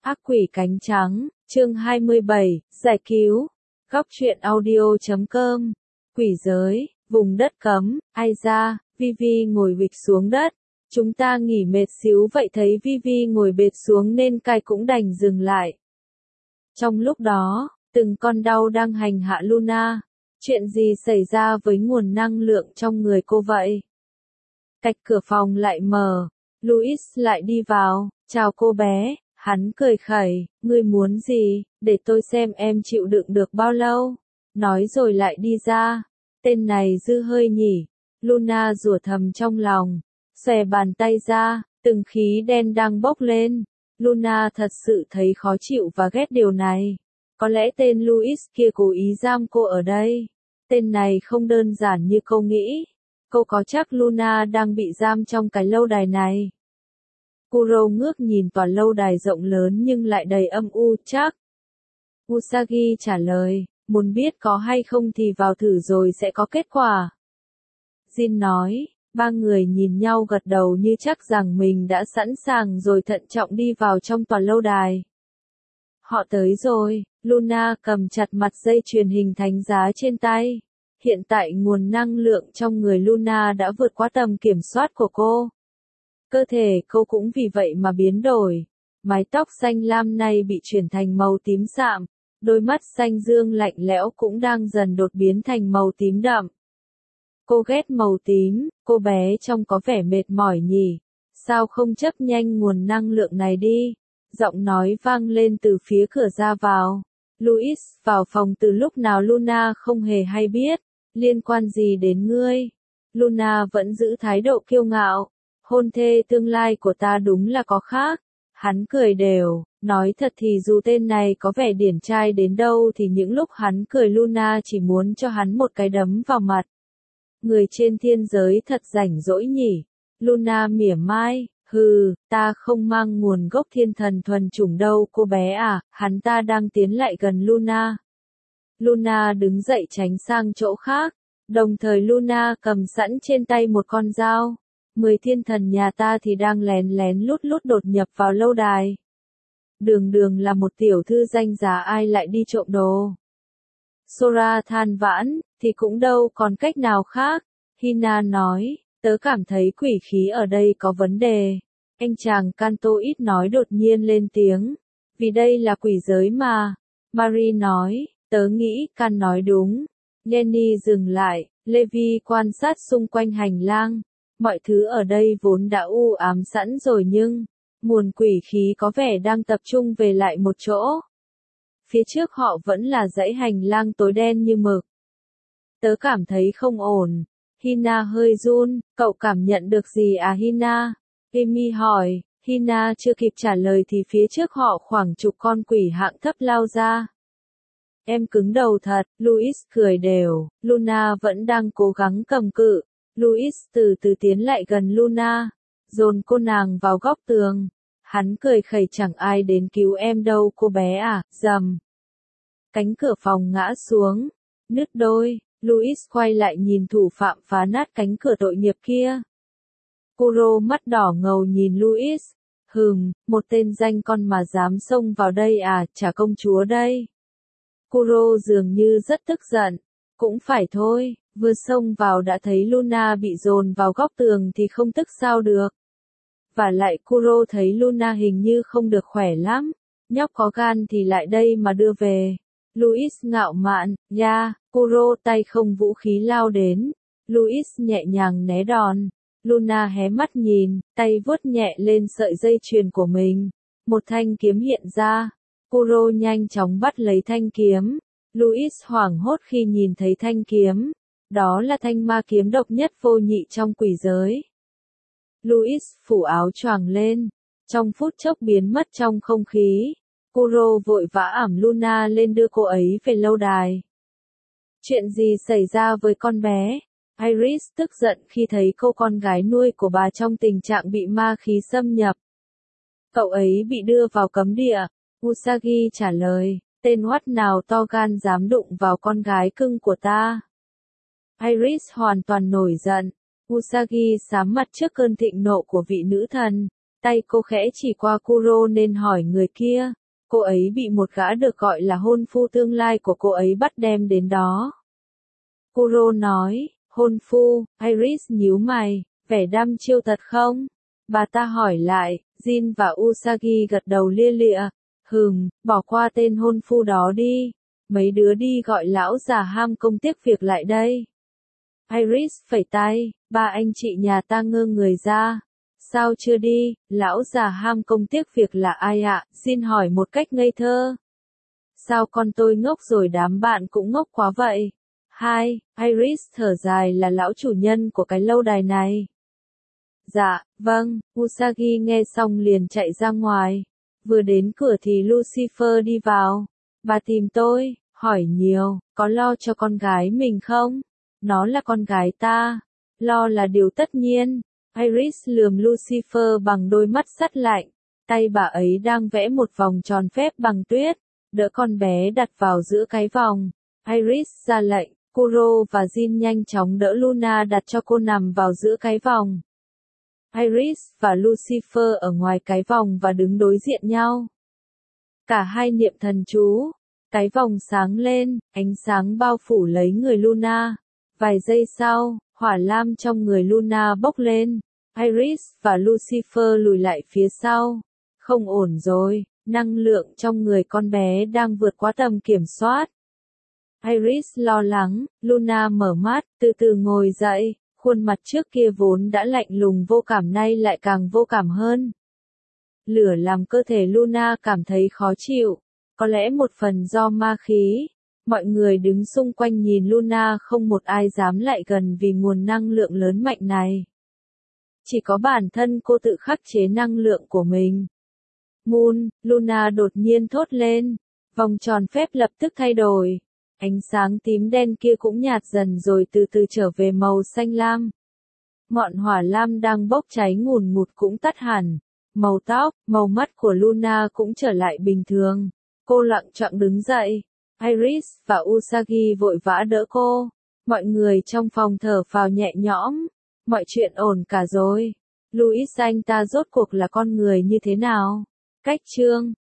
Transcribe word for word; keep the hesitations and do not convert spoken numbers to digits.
Ác quỷ cánh trắng, chương hai mươi bảy, giải cứu. Góc truyện audio chấm com. Quỷ giới, vùng đất cấm, ai ra, Vivi ngồi bịch xuống đất. Chúng ta nghỉ mệt xíu vậy thấy Vivi ngồi bệt xuống nên cai cũng đành dừng lại. Trong lúc đó, từng con đau đang hành hạ Luna. Chuyện gì xảy ra với nguồn năng lượng trong người cô vậy? Cạch cửa phòng lại mở. Louis lại đi vào. Chào cô bé. Hắn cười khẩy, ngươi muốn gì, để tôi xem em chịu đựng được bao lâu. Nói rồi lại đi ra. Tên này dư hơi nhỉ. Luna rủa thầm trong lòng. Xòe bàn tay ra, từng khí đen đang bốc lên. Luna thật sự thấy khó chịu và ghét điều này. Có lẽ tên Louis kia cố ý giam cô ở đây. Tên này không đơn giản như cô nghĩ. Cô có chắc Luna đang bị giam trong cái lâu đài này? Kuro ngước nhìn tòa lâu đài rộng lớn nhưng lại đầy âm u, chắc. Usagi trả lời, muốn biết có hay không thì vào thử rồi sẽ có kết quả. Jin nói, ba người nhìn nhau gật đầu như chắc rằng mình đã sẵn sàng rồi thận trọng đi vào trong tòa lâu đài. Họ tới rồi, Luna cầm chặt mặt dây chuyền hình thánh giá trên tay. Hiện tại nguồn năng lượng trong người Luna đã vượt qua tầm kiểm soát của cô. Cơ thể cô cũng vì vậy mà biến đổi. Mái tóc xanh lam này bị chuyển thành màu tím sạm. Đôi mắt xanh dương lạnh lẽo cũng đang dần đột biến thành màu tím đậm. Cô ghét màu tím, cô bé trông có vẻ mệt mỏi nhỉ. Sao không chấp nhanh nguồn năng lượng này đi? Giọng nói vang lên từ phía cửa ra vào. Louis, vào phòng từ lúc nào Luna không hề hay biết. Liên quan gì đến ngươi? Luna vẫn giữ thái độ kiêu ngạo. Hôn thê tương lai của ta đúng là có khác. Hắn cười đều, nói thật thì dù tên này có vẻ điển trai đến đâu thì những lúc hắn cười Luna chỉ muốn cho hắn một cái đấm vào mặt. Người trên thiên giới thật rảnh rỗi nhỉ. Luna mỉa mai, hừ, ta không mang nguồn gốc thiên thần thuần chủng đâu cô bé à, hắn ta đang tiến lại gần Luna. Luna đứng dậy tránh sang chỗ khác, đồng thời Luna cầm sẵn trên tay một con dao. Mười thiên thần nhà ta thì đang lén lén lút lút đột nhập vào lâu đài. Đường đường là một tiểu thư danh giá ai lại đi trộm đồ. Sora than vãn, thì cũng đâu còn cách nào khác. Hina nói, tớ cảm thấy quỷ khí ở đây có vấn đề. Anh chàng Kanto ít nói đột nhiên lên tiếng. Vì đây là quỷ giới mà. Marie nói, tớ nghĩ Kan nói đúng. Jenny dừng lại, Levi quan sát xung quanh hành lang. Mọi thứ ở đây vốn đã u ám sẵn rồi nhưng, nguồn quỷ khí có vẻ đang tập trung về lại một chỗ. Phía trước họ vẫn là dãy hành lang tối đen như mực. Tớ cảm thấy không ổn. Hina hơi run, cậu cảm nhận được gì à Hina? Amy hỏi, Hina chưa kịp trả lời thì phía trước họ khoảng chục con quỷ hạng thấp lao ra. Em cứng đầu thật, Louis cười đều, Luna vẫn đang cố gắng cầm cự. Louis từ từ tiến lại gần Luna, dồn cô nàng vào góc tường. Hắn cười khẩy chẳng ai đến cứu em đâu cô bé à, rầm. Cánh cửa phòng ngã xuống, nứt đôi, Louis quay lại nhìn thủ phạm phá nát cánh cửa tội nghiệp kia. Kuro mắt đỏ ngầu nhìn Louis, hừm, một tên danh con mà dám xông vào đây à, trả công chúa đây. Kuro dường như rất tức giận, cũng phải thôi. Vừa xông vào đã thấy Luna bị dồn vào góc tường thì không tức sao được. Và lại Kuro thấy Luna hình như không được khỏe lắm. Nhóc có gan thì lại đây mà đưa về. Louis ngạo mạn, ya, yeah. Kuro tay không vũ khí lao đến. Louis nhẹ nhàng né đòn. Luna hé mắt nhìn, tay vuốt nhẹ lên sợi dây chuyền của mình. Một thanh kiếm hiện ra. Kuro nhanh chóng bắt lấy thanh kiếm. Louis hoảng hốt khi nhìn thấy thanh kiếm. Đó là thanh ma kiếm độc nhất vô nhị trong quỷ giới. Louis phủ áo choàng lên, trong phút chốc biến mất trong không khí. Kuro vội vã ẵm Luna lên đưa cô ấy về lâu đài. Chuyện gì xảy ra với con bé? Iris tức giận khi thấy cô con gái nuôi của bà trong tình trạng bị ma khí xâm nhập. Cậu ấy bị đưa vào cấm địa. Usagi trả lời, tên oắt nào to gan dám đụng vào con gái cưng của ta. Iris hoàn toàn nổi giận. Usagi sám mặt trước cơn thịnh nộ của vị nữ thần. Tay cô khẽ chỉ qua Kuro nên hỏi người kia. Cô ấy bị một gã được gọi là hôn phu tương lai của cô ấy bắt đem đến đó. Kuro nói, hôn phu, Iris nhíu mày, vẻ đăm chiêu thật không? Bà ta hỏi lại, Jin và Usagi gật đầu lia lịa, hừm, bỏ qua tên hôn phu đó đi. Mấy đứa đi gọi lão già ham công tiếc việc lại đây. Iris phẩy tay, ba anh chị nhà ta ngơ người ra. Sao chưa đi, lão già ham công tiếc việc là ai ạ? Jin hỏi một cách ngây thơ. Sao con tôi ngốc rồi đám bạn cũng ngốc quá vậy? Hai, Iris thở dài là lão chủ nhân của cái lâu đài này. Dạ, vâng, Usagi nghe xong liền chạy ra ngoài. Vừa đến cửa thì Lucifer đi vào. Bà tìm tôi, hỏi nhiều, có lo cho con gái mình không? Nó là con gái ta. Lo là điều tất nhiên. Iris lườm Lucifer bằng đôi mắt sắt lạnh. Tay bà ấy đang vẽ một vòng tròn phép bằng tuyết. Đỡ con bé đặt vào giữa cái vòng. Iris ra lệnh, Kuro và Jin nhanh chóng đỡ Luna đặt cho cô nằm vào giữa cái vòng. Iris và Lucifer ở ngoài cái vòng và đứng đối diện nhau. Cả hai niệm thần chú. Cái vòng sáng lên, ánh sáng bao phủ lấy người Luna. Vài giây sau, hỏa lam trong người Luna bốc lên. Iris và Lucifer lùi lại phía sau. Không ổn rồi, năng lượng trong người con bé đang vượt quá tầm kiểm soát. Iris lo lắng, Luna mở mắt, từ từ ngồi dậy, khuôn mặt trước kia vốn đã lạnh lùng vô cảm nay lại càng vô cảm hơn. Lửa làm cơ thể Luna cảm thấy khó chịu, có lẽ một phần do ma khí. Mọi người đứng xung quanh nhìn Luna không một ai dám lại gần vì nguồn năng lượng lớn mạnh này. Chỉ có bản thân cô tự khắc chế năng lượng của mình. Moon, Luna đột nhiên thốt lên. Vòng tròn phép lập tức thay đổi. Ánh sáng tím đen kia cũng nhạt dần rồi từ từ trở về màu xanh lam. Ngọn hỏa lam đang bốc cháy ngùn ngụt cũng tắt hẳn. Màu tóc, màu mắt của Luna cũng trở lại bình thường. Cô lặng chậm đứng dậy. Iris và Usagi vội vã đỡ cô. Mọi người trong phòng thở phào nhẹ nhõm. Mọi chuyện ổn cả rồi. Louis anh ta rốt cuộc là con người như thế nào? Cách chương